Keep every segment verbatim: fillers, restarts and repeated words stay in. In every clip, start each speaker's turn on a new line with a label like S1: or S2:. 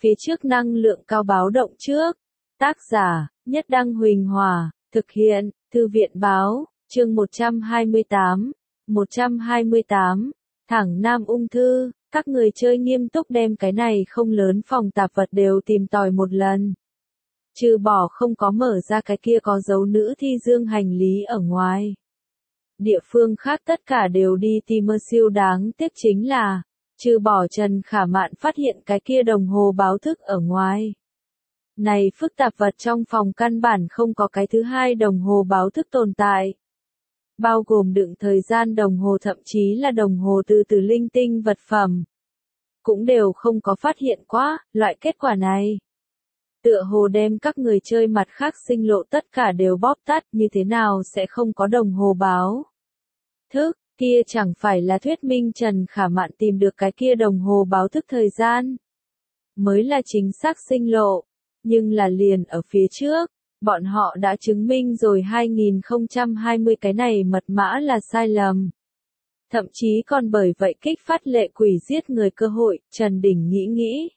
S1: phía trước năng lượng cao báo động trước. Tác giả, Nhất Đăng Huỳnh Hòa, thực hiện, Thư viện Báo, chương một trăm hai mươi tám. một trăm hai mươi tám. Thẳng Nam ung thư, các người chơi nghiêm túc đem cái này không lớn phòng tạp vật đều tìm tòi một lần. Trừ bỏ không có mở ra cái kia có dấu nữ thi dương hành lý ở ngoài. Địa phương khác tất cả đều đi tìm mơ siêu đáng tiếc chính là, trừ bỏ Trần Khả Mạn phát hiện cái kia đồng hồ báo thức ở ngoài. Này phức tạp vật trong phòng căn bản không có cái thứ hai đồng hồ báo thức tồn tại. Bao gồm đựng thời gian đồng hồ thậm chí là đồng hồ từ từ linh tinh vật phẩm. Cũng đều không có phát hiện quá, loại kết quả này. Tựa hồ đem các người chơi mặt khác sinh lộ tất cả đều bóp tắt như thế nào sẽ không có đồng hồ báo thức, kia chẳng phải là thuyết minh Trần Khả Mạn tìm được cái kia đồng hồ báo thức thời gian. Mới là chính xác sinh lộ, nhưng là liền ở phía trước, bọn họ đã chứng minh rồi hai nghìn không trăm hai mươi cái này mật mã là sai lầm. Thậm chí còn bởi vậy kích phát lệ quỷ giết người cơ hội, Trần Đình nghĩ nghĩ.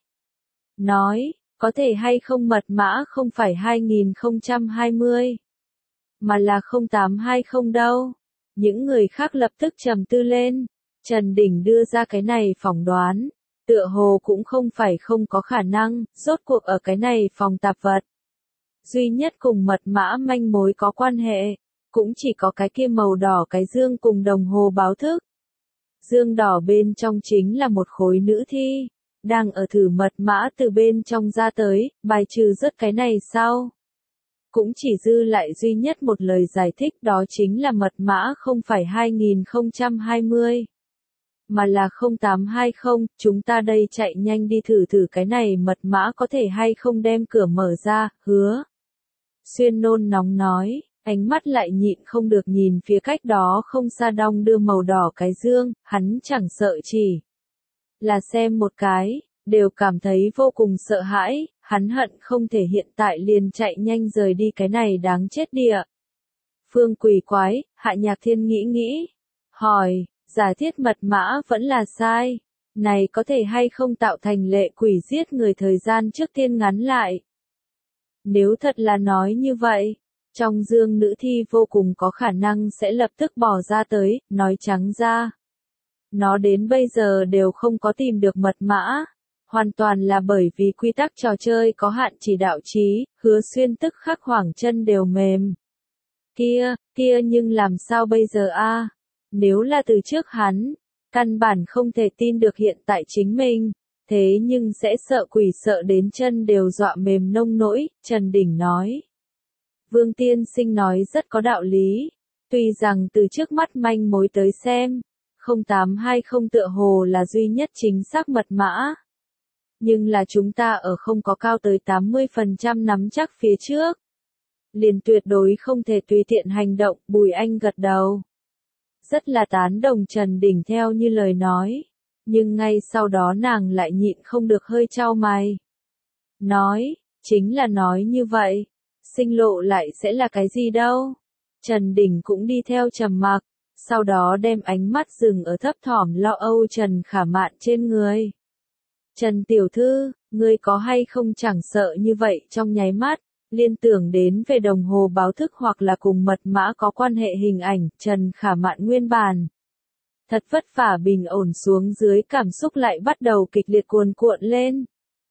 S1: Nói, có thể hay không mật mã không phải hai nghìn không trăm hai mươi, mà là không tám hai không đâu. Những người khác lập tức trầm tư lên, Trần Đình đưa ra cái này phỏng đoán, tựa hồ cũng không phải không có khả năng, rốt cuộc ở cái này phòng tạp vật. Duy nhất cùng mật mã manh mối có quan hệ, cũng chỉ có cái kia màu đỏ cái dương cùng đồng hồ báo thức. Dương đỏ bên trong chính là một khối nữ thi, đang ở thử mật mã từ bên trong ra tới, bài trừ rất cái này sau. Cũng chỉ dư lại duy nhất một lời giải thích đó chính là mật mã không phải hai nghìn không trăm hai mươi, mà là không tám hai không, chúng ta đây chạy nhanh đi thử thử cái này mật mã có thể hay không đem cửa mở ra, hứa. Xuyên nôn nóng nói, ánh mắt lại nhịn không được nhìn phía cách đó không xa đong đưa màu đỏ cái dương, hắn chẳng sợ chỉ là xem một cái, đều cảm thấy vô cùng sợ hãi, hắn hận không thể hiện tại liền chạy nhanh rời đi cái này đáng chết địa. Phương quỷ quái, Hạ Nhạc Thiên nghĩ nghĩ, hỏi, giả thiết mật mã vẫn là sai, này có thể hay không tạo thành lệ quỷ giết người thời gian trước tiên ngắn lại. Nếu thật là nói như vậy, trong dương nữ thi vô cùng có khả năng sẽ lập tức bỏ ra tới, nói trắng ra. Nó đến bây giờ đều không có tìm được mật mã, hoàn toàn là bởi vì quy tắc trò chơi có hạn chỉ đạo trí, Hứa Xuyên tức khắc hoảng chân đều mềm. Kia, kia nhưng làm sao bây giờ a? Nếu là từ trước hắn, căn bản không thể tin được hiện tại chính mình, thế nhưng sẽ sợ quỷ sợ đến chân đều dọa mềm nông nỗi, Trần Đình nói. Vương Tiên Sinh nói rất có đạo lý, tuy rằng từ trước mắt manh mối tới xem, không tám hai không tựa hồ là duy nhất chính xác mật mã. Nhưng là chúng ta ở không có cao tới tám mươi phần trăm nắm chắc phía trước. Liền tuyệt đối không thể tùy tiện hành động, Bùi Anh gật đầu. Rất là tán đồng Trần Đình theo như lời nói, nhưng ngay sau đó nàng lại nhịn không được hơi chau mày. Nói, chính là nói như vậy, sinh lộ lại sẽ là cái gì đâu. Trần Đình cũng đi theo trầm mặc, sau đó đem ánh mắt dừng ở thấp thỏm lo âu Trần Khả Mạn trên người. Trần Tiểu Thư, ngươi có hay không chẳng sợ như vậy trong nháy mắt, liên tưởng đến về đồng hồ báo thức hoặc là cùng mật mã có quan hệ hình ảnh, Trần Khả Mạn nguyên bản. Thật vất vả bình ổn xuống dưới cảm xúc lại bắt đầu kịch liệt cuồn cuộn lên.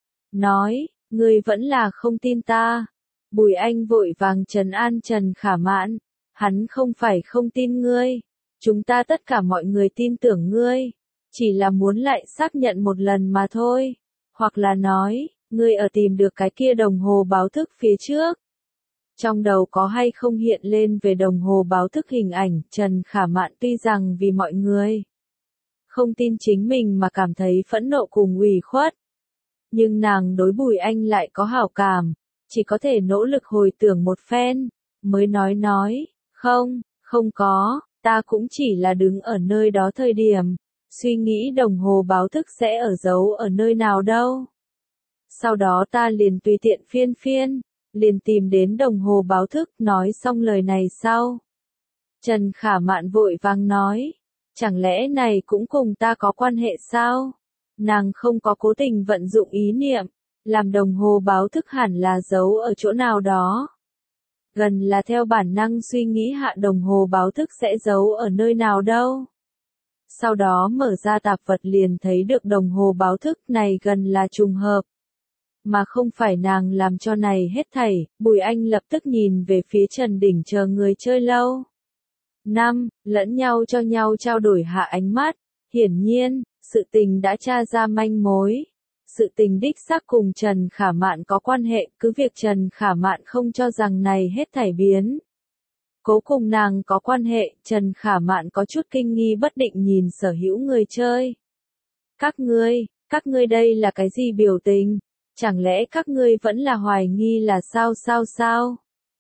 S1: Nói, ngươi vẫn là không tin ta. Bùi Anh vội vàng trấn an Trần Khả Mạn, hắn không phải không tin ngươi, chúng ta tất cả mọi người tin tưởng ngươi. Chỉ là muốn lại xác nhận một lần mà thôi. Hoặc là nói, ngươi ở tìm được cái kia đồng hồ báo thức phía trước. Trong đầu có hay không hiện lên về đồng hồ báo thức hình ảnh, Trần Khả Mạn tuy rằng vì mọi người không tin chính mình mà cảm thấy phẫn nộ cùng ủy khuất. Nhưng nàng đối Bùi Anh lại có hảo cảm, chỉ có thể nỗ lực hồi tưởng một phen, mới nói nói, không, không có, ta cũng chỉ là đứng ở nơi đó thời điểm. Suy nghĩ đồng hồ báo thức sẽ ở giấu ở nơi nào đâu. Sau đó ta liền tùy tiện phiên phiên, liền tìm đến đồng hồ báo thức, nói xong lời này sau. Trần Khả Mạn vội vàng nói, chẳng lẽ này cũng cùng ta có quan hệ sao? Nàng không có cố tình vận dụng ý niệm, làm đồng hồ báo thức hẳn là giấu ở chỗ nào đó. Gần là theo bản năng suy nghĩ hạ đồng hồ báo thức sẽ giấu ở nơi nào đâu. Sau đó mở ra tạp vật liền thấy được đồng hồ báo thức này gần là trùng hợp. Mà không phải nàng làm cho này hết thảy, Bùi Anh lập tức nhìn về phía Trần Đỉnh chờ người chơi lâu. Năm, lẫn nhau cho nhau trao đổi hạ ánh mắt, hiển nhiên, sự tình đã tra ra manh mối. Sự tình đích xác cùng Trần Khả Mạn có quan hệ, cứ việc Trần Khả Mạn không cho rằng này hết thảy biến. Cố cùng nàng có quan hệ, Trần Khả Mạn có chút kinh nghi bất định nhìn sở hữu người chơi. Các ngươi, các ngươi đây là cái gì biểu tình? Chẳng lẽ các ngươi vẫn là hoài nghi là sao sao sao?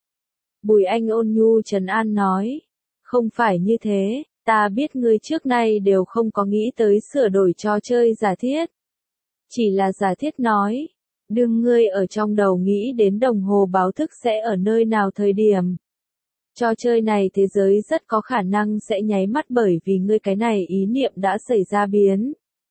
S1: Bùi Anh ôn nhu trấn an nói. Không phải như thế, ta biết ngươi trước nay đều không có nghĩ tới sửa đổi trò chơi giả thiết. Chỉ là giả thiết nói. Đừng ngươi ở trong đầu nghĩ đến đồng hồ báo thức sẽ ở nơi nào thời điểm. Trò chơi này thế giới rất có khả năng sẽ nháy mắt bởi vì ngươi cái này ý niệm đã xảy ra biến.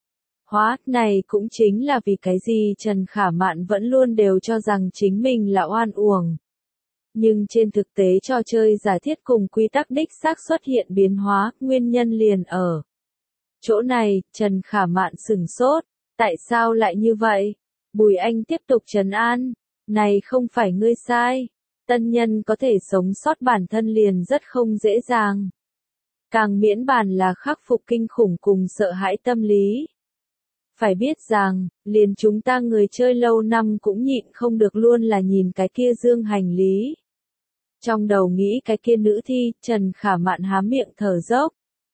S1: Hóa, này cũng chính là vì cái gì Trần Khả Mạn vẫn luôn đều cho rằng chính mình là oan uổng. Nhưng trên thực tế trò chơi giả thiết cùng quy tắc đích xác xuất hiện biến hóa, nguyên nhân liền ở. Chỗ này, Trần Khả Mạn sửng sốt, tại sao lại như vậy? Bùi Anh tiếp tục trấn an, này không phải ngươi sai. Tân nhân có thể sống sót bản thân liền rất không dễ dàng. Càng miễn bàn là khắc phục kinh khủng cùng sợ hãi tâm lý. Phải biết rằng, liền chúng ta người chơi lâu năm cũng nhịn không được luôn là nhìn cái kia dương hành lý. Trong đầu nghĩ cái kia nữ thi, Trần Khả Mạn há miệng thở dốc.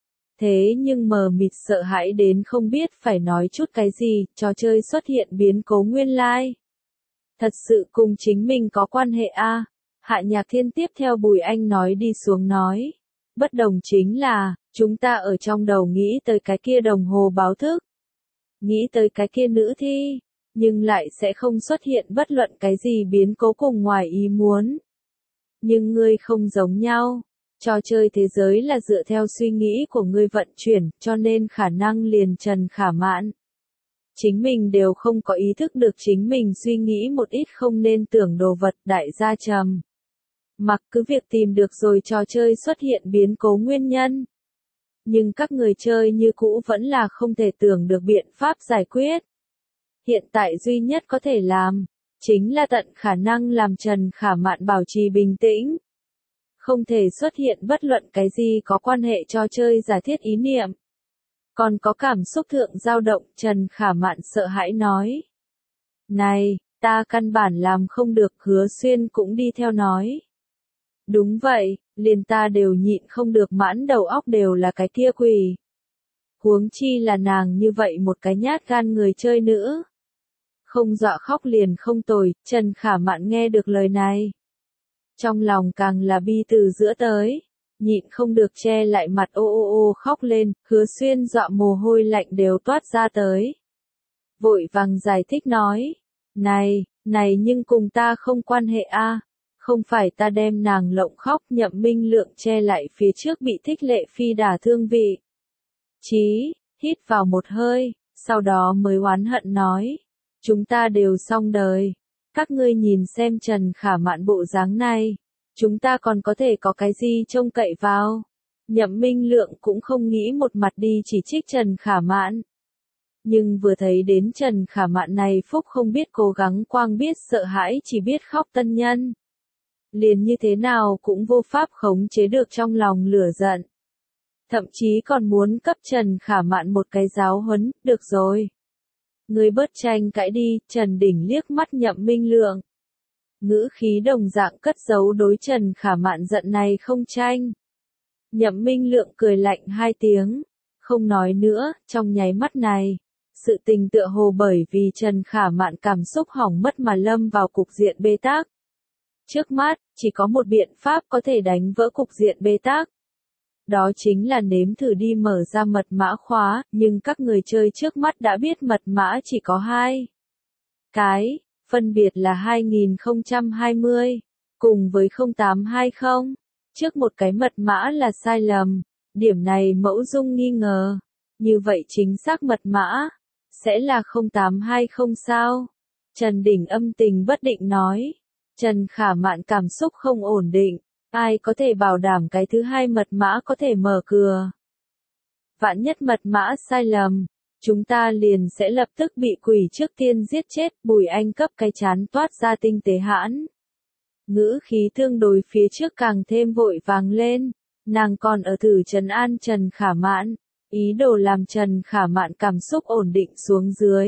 S1: Thế nhưng mờ mịt sợ hãi đến không biết phải nói chút cái gì, trò chơi xuất hiện biến cố nguyên lai. Thật sự cùng chính mình có quan hệ a. À? Hạ Nhạc Thiên tiếp theo Bùi Anh nói đi xuống nói. Bất đồng chính là, chúng ta ở trong đầu nghĩ tới cái kia đồng hồ báo thức. Nghĩ tới cái kia nữ thi, nhưng lại sẽ không xuất hiện bất luận cái gì biến cố cùng ngoài ý muốn. Nhưng ngươi không giống nhau. Trò chơi thế giới là dựa theo suy nghĩ của ngươi vận chuyển, cho nên khả năng liền Trần Khả Mạn. Chính mình đều không có ý thức được chính mình suy nghĩ một ít không nên tưởng đồ vật đại gia trầm. Mặc cứ việc tìm được rồi trò chơi xuất hiện biến cố nguyên nhân. Nhưng các người chơi như cũ vẫn là không thể tưởng được biện pháp giải quyết. Hiện tại duy nhất có thể làm, chính là tận khả năng làm Trần Khả Mạn bảo trì bình tĩnh. Không thể xuất hiện bất luận cái gì có quan hệ trò chơi giả thiết ý niệm. Còn có cảm xúc thượng dao động, Trần Khả Mạn sợ hãi nói. Này, ta căn bản làm không được, Hứa Xuyên cũng đi theo nói. Đúng vậy, liền ta đều nhịn không được, mãn đầu óc đều là cái kia quỷ. Huống chi là nàng như vậy một cái nhát gan người chơi nữa. Không dọa khóc liền không tồi, Trần Khả Mạn nghe được lời này. Trong lòng càng là bi từ giữa tới, nhịn không được che lại mặt ô ô ô khóc lên, Hứa Xuyên dọa mồ hôi lạnh đều toát ra tới. Vội vàng giải thích nói, này, này nhưng cùng ta không quan hệ a. Không phải ta đem nàng lộng khóc, Nhậm Minh Lượng che lại phía trước bị Thích Lệ Phi đả thương vị. Chí, hít vào một hơi, sau đó mới oán hận nói. Chúng ta đều xong đời. Các ngươi nhìn xem Trần Khả Mạn bộ dáng này. Chúng ta còn có thể có cái gì trông cậy vào. Nhậm Minh Lượng cũng không nghĩ một mặt đi chỉ trích Trần Khả Mạn. Nhưng vừa thấy đến Trần Khả Mạn này phúc không biết cố gắng quang biết sợ hãi chỉ biết khóc tân nhân. Liền như thế nào cũng vô pháp khống chế được trong lòng lửa giận. Thậm chí còn muốn cấp Trần Khả Mạn một cái giáo huấn, được rồi. Ngươi bớt tranh cãi đi, Trần Đỉnh liếc mắt Nhậm Minh Lượng. Ngữ khí đồng dạng cất giấu đối Trần Khả Mạn giận này không tranh. Nhậm Minh Lượng cười lạnh hai tiếng, không nói nữa, trong nháy mắt này. Sự tình tựa hồ bởi vì Trần Khả Mạn cảm xúc hỏng mất mà lâm vào cục diện bế tắc. Trước mắt, chỉ có một biện pháp có thể đánh vỡ cục diện bế tắc. Đó chính là nếm thử đi mở ra mật mã khóa, nhưng các người chơi trước mắt đã biết mật mã chỉ có hai cái, phân biệt là hai nghìn không trăm hai mươi, cùng với không tám hai không. Trước một cái mật mã là sai lầm, điểm này Mẫu Dung nghi ngờ. Như vậy chính xác mật mã sẽ là không tám hai không sao? Trần Đình âm tình bất định nói. Trần Khả Mạn cảm xúc không ổn định. Ai có thể bảo đảm cái thứ hai mật mã có thể mở cửa? Vạn nhất mật mã sai lầm, chúng ta liền sẽ lập tức bị quỷ trước tiên giết chết. Bùi Anh cấp cái chán toát ra tinh tế hãn. Ngữ khí tương đối phía trước càng thêm vội vàng lên. Nàng còn ở thử trấn an Trần Khả Mạn, ý đồ làm Trần Khả Mạn cảm xúc ổn định xuống dưới.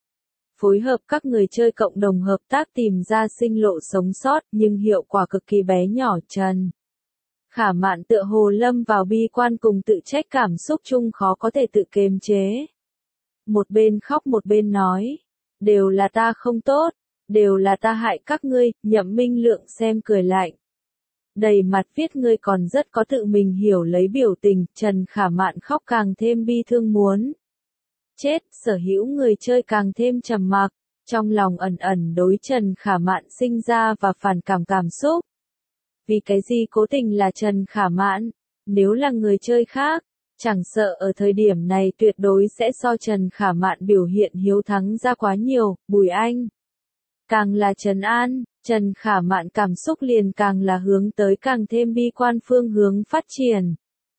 S1: Phối hợp các người chơi cộng đồng hợp tác tìm ra sinh lộ sống sót, nhưng hiệu quả cực kỳ bé nhỏ. Trần Khả Mạn tựa hồ lâm vào bi quan cùng tự trách cảm xúc chung khó có thể tự kiềm chế. Một bên khóc một bên nói, đều là ta không tốt, đều là ta hại các ngươi. Nhậm Minh Lượng xem cười lạnh. Đầy mặt viết ngươi còn rất có tự mình hiểu lấy biểu tình. Trần Khả Mạn khóc càng thêm bi thương muốn chết. Sở hữu người chơi càng thêm trầm mặc, trong lòng ẩn ẩn đối Trần Khả Mạn sinh ra và phản cảm cảm xúc. Vì cái gì cố tình là Trần Khả Mạn? Nếu là người chơi khác, chẳng sợ ở thời điểm này tuyệt đối sẽ so Trần Khả Mạn biểu hiện hiếu thắng ra quá nhiều. Bùi Anh càng là trấn an, Trần Khả Mạn cảm xúc liền càng là hướng tới càng thêm bi quan phương hướng phát triển.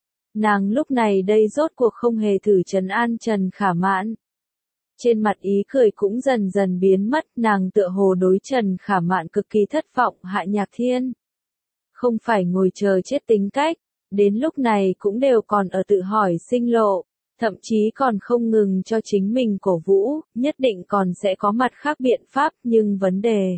S1: Nàng lúc này đây rốt cuộc không hề thử trấn an Trần Khả Mạn. Trên mặt ý cười cũng dần dần biến mất. Nàng tựa hồ đối Trần Khả Mạn cực kỳ thất vọng. Hạ Nhạc Thiên không phải ngồi chờ chết tính cách, đến lúc này cũng đều còn ở tự hỏi sinh lộ, thậm chí còn không ngừng cho chính mình cổ vũ, nhất định còn sẽ có mặt khác biện pháp. Nhưng vấn đề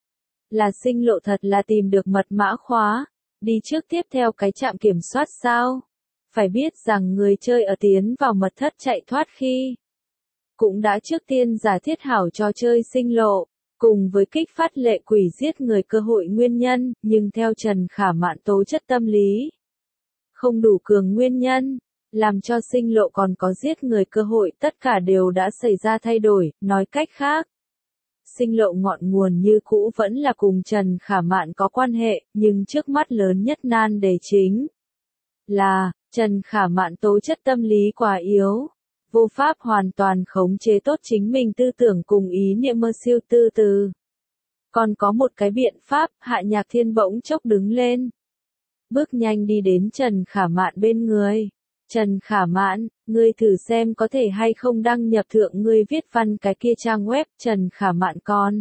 S1: là sinh lộ thật là tìm được mật mã khóa, đi trước tiếp theo cái trạm kiểm soát sao? Phải biết rằng người chơi ở tiến vào mật thất chạy thoát khi cũng đã trước tiên giả thiết hảo cho chơi sinh lộ, cùng với kích phát lệ quỷ giết người cơ hội nguyên nhân, nhưng theo Trần Khả Mạn tố chất tâm lý không đủ cường nguyên nhân, làm cho sinh lộ còn có giết người cơ hội, tất cả đều đã xảy ra thay đổi. Nói cách khác, sinh lộ ngọn nguồn như cũ vẫn là cùng Trần Khả Mạn có quan hệ, nhưng trước mắt lớn nhất nan đề chính là Trần Khả Mạn tố chất tâm lý quá yếu, vô pháp hoàn toàn khống chế tốt chính mình tư tưởng cùng ý niệm mơ siêu tư từ. Còn có một cái biện pháp. Hạ Nhạc Thiên bỗng chốc đứng lên, bước nhanh đi đến Trần Khả Mạn bên người. Trần Khả Mạn, ngươi thử xem có thể hay không đăng nhập thượng ngươi viết văn cái kia trang web. Trần Khả Mạn con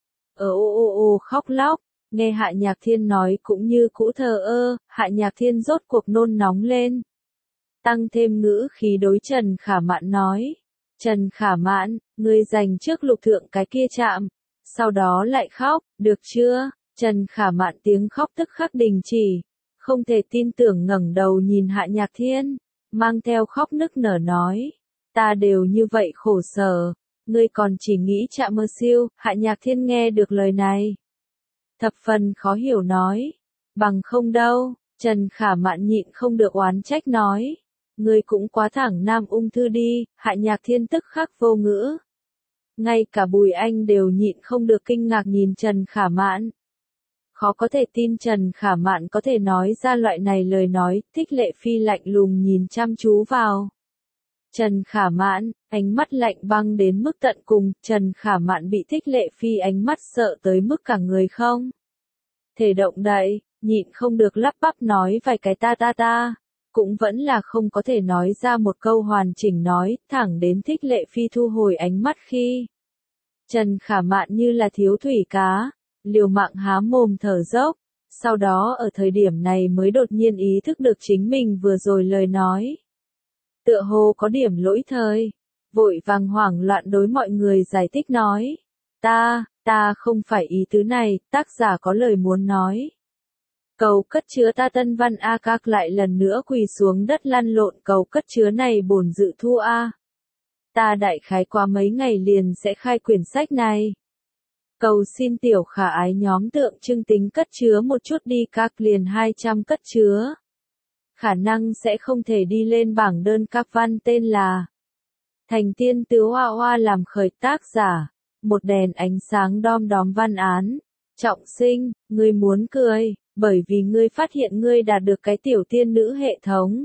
S1: ờ ô ô ô khóc lóc, nghe Hạ Nhạc Thiên nói cũng như cũ thờ ơ. Hạ Nhạc Thiên rốt cuộc nôn nóng lên, tăng thêm ngữ khí đối Trần Khả Mạn nói, Trần Khả Mạn, ngươi dành trước lục thượng cái kia chạm, sau đó lại khóc, được chưa? Trần Khả Mạn tiếng khóc tức khắc đình chỉ, không thể tin tưởng ngẩng đầu nhìn Hạ Nhạc Thiên, mang theo khóc nức nở nói, ta đều như vậy khổ sở, ngươi còn chỉ nghĩ chạm mơ siêu. Hạ Nhạc Thiên nghe được lời này, thập phần khó hiểu nói, bằng không đâu. Trần Khả Mạn nhịn không được oán trách nói, ngươi cũng quá thẳng nam ung thư đi. Hạ Nhạc Thiên tức khắc vô ngữ. Ngay cả Bùi Anh đều nhịn không được kinh ngạc nhìn Trần Khả Mạn. Khó có thể tin Trần Khả Mạn có thể nói ra loại này lời nói. Thích Lệ Phi lạnh lùng nhìn chăm chú vào Trần Khả Mạn, ánh mắt lạnh băng đến mức tận cùng. Trần Khả Mạn bị Thích Lệ Phi ánh mắt sợ tới mức cả người không thể động đậy, nhịn không được lắp bắp nói vài cái ta ta ta, cũng vẫn là không có thể nói ra một câu hoàn chỉnh nói. Thẳng đến Thích Lệ Phi thu hồi ánh mắt khi Trần Khả Mạn như là thiếu thủy cá, liều mạng há mồm thở dốc, sau đó ở thời điểm này mới đột nhiên ý thức được chính mình vừa rồi lời nói tựa hồ có điểm lỗi thời, vội vàng hoảng loạn đối mọi người giải thích nói, ta, ta không phải ý tứ này. Tác giả có lời muốn nói, cầu cất chứa ta tân văn a. Các lại lần nữa quỳ xuống đất lăn lộn, cầu cất chứa này bổn dự thu a. Ta đại khái qua mấy ngày liền sẽ khai quyển sách này. Cầu xin tiểu khả ái nhóm tượng trưng tính cất chứa một chút đi. Các liền hai trăm cất chứa. Khả năng sẽ không thể đi lên bảng đơn. Các văn tên là Thành Tiên Tứ Hoa Hoa làm khởi, tác giả một đèn ánh sáng đom đóm văn án. Trọng Sinh, ngươi muốn cười, bởi vì ngươi phát hiện ngươi đạt được cái tiểu tiên nữ hệ thống.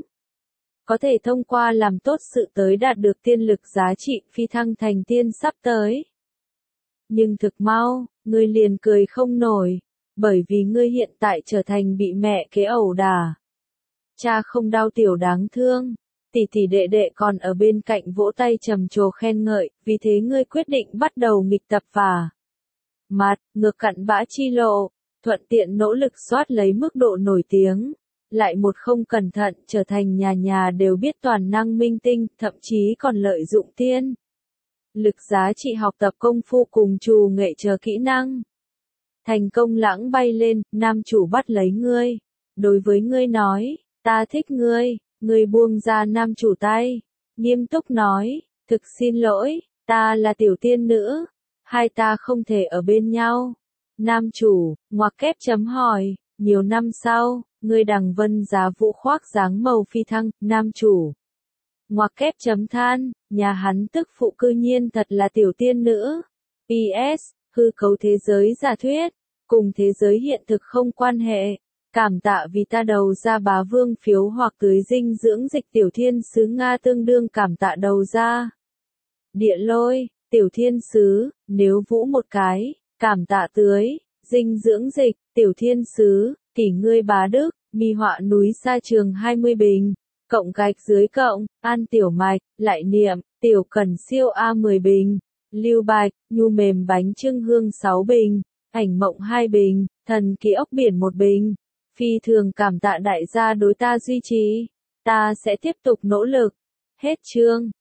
S1: Có thể thông qua làm tốt sự tới đạt được tiên lực giá trị phi thăng thành tiên sắp tới. Nhưng thực mau, ngươi liền cười không nổi, bởi vì ngươi hiện tại trở thành bị mẹ kế ẩu đả. Cha không đau tiểu đáng thương, tỷ tỷ đệ đệ còn ở bên cạnh vỗ tay trầm trồ khen ngợi, vì thế ngươi quyết định bắt đầu nghịch tập và mặt, ngược cặn bã chi lộ, thuận tiện nỗ lực soát lấy mức độ nổi tiếng, lại một không cẩn thận trở thành nhà nhà đều biết toàn năng minh tinh, thậm chí còn lợi dụng tiên lực giá trị học tập công phu cùng trù nghệ chờ kỹ năng. Thành công lãng bay lên, nam chủ bắt lấy ngươi, đối với ngươi nói, ta thích ngươi, ngươi buông ra nam chủ tay, nghiêm túc nói, thực xin lỗi, ta là tiểu tiên nữ, hai ta không thể ở bên nhau. Nam chủ, ngoặc kép chấm hỏi, nhiều năm sau, ngươi đằng vân giá vũ khoác dáng màu phi thăng, nam chủ. Ngoặc kép chấm than, nhà hắn tức phụ cư nhiên thật là tiểu tiên nữ. pê ét, hư cấu thế giới giả thuyết, cùng thế giới hiện thực không quan hệ. Cảm tạ vì ta đầu ra bá vương phiếu hoặc tưới dinh dưỡng dịch tiểu thiên sứ Nga tương đương cảm tạ đầu ra. Địa lôi, tiểu thiên sứ, nếu vũ một cái, cảm tạ tưới, dinh dưỡng dịch, tiểu thiên sứ, kỷ ngươi bá đức, mi họa núi sa trường hai mươi bình, cộng gạch dưới cộng, an tiểu mạch, lại niệm, tiểu cẩn siêu A mười bình, lưu bạch, nhu mềm bánh trưng hương sáu bình, ảnh mộng hai bình, thần ký ốc biển một bình. Phi thường cảm tạ đại gia đối ta duy trì, ta sẽ tiếp tục nỗ lực. Hết chương.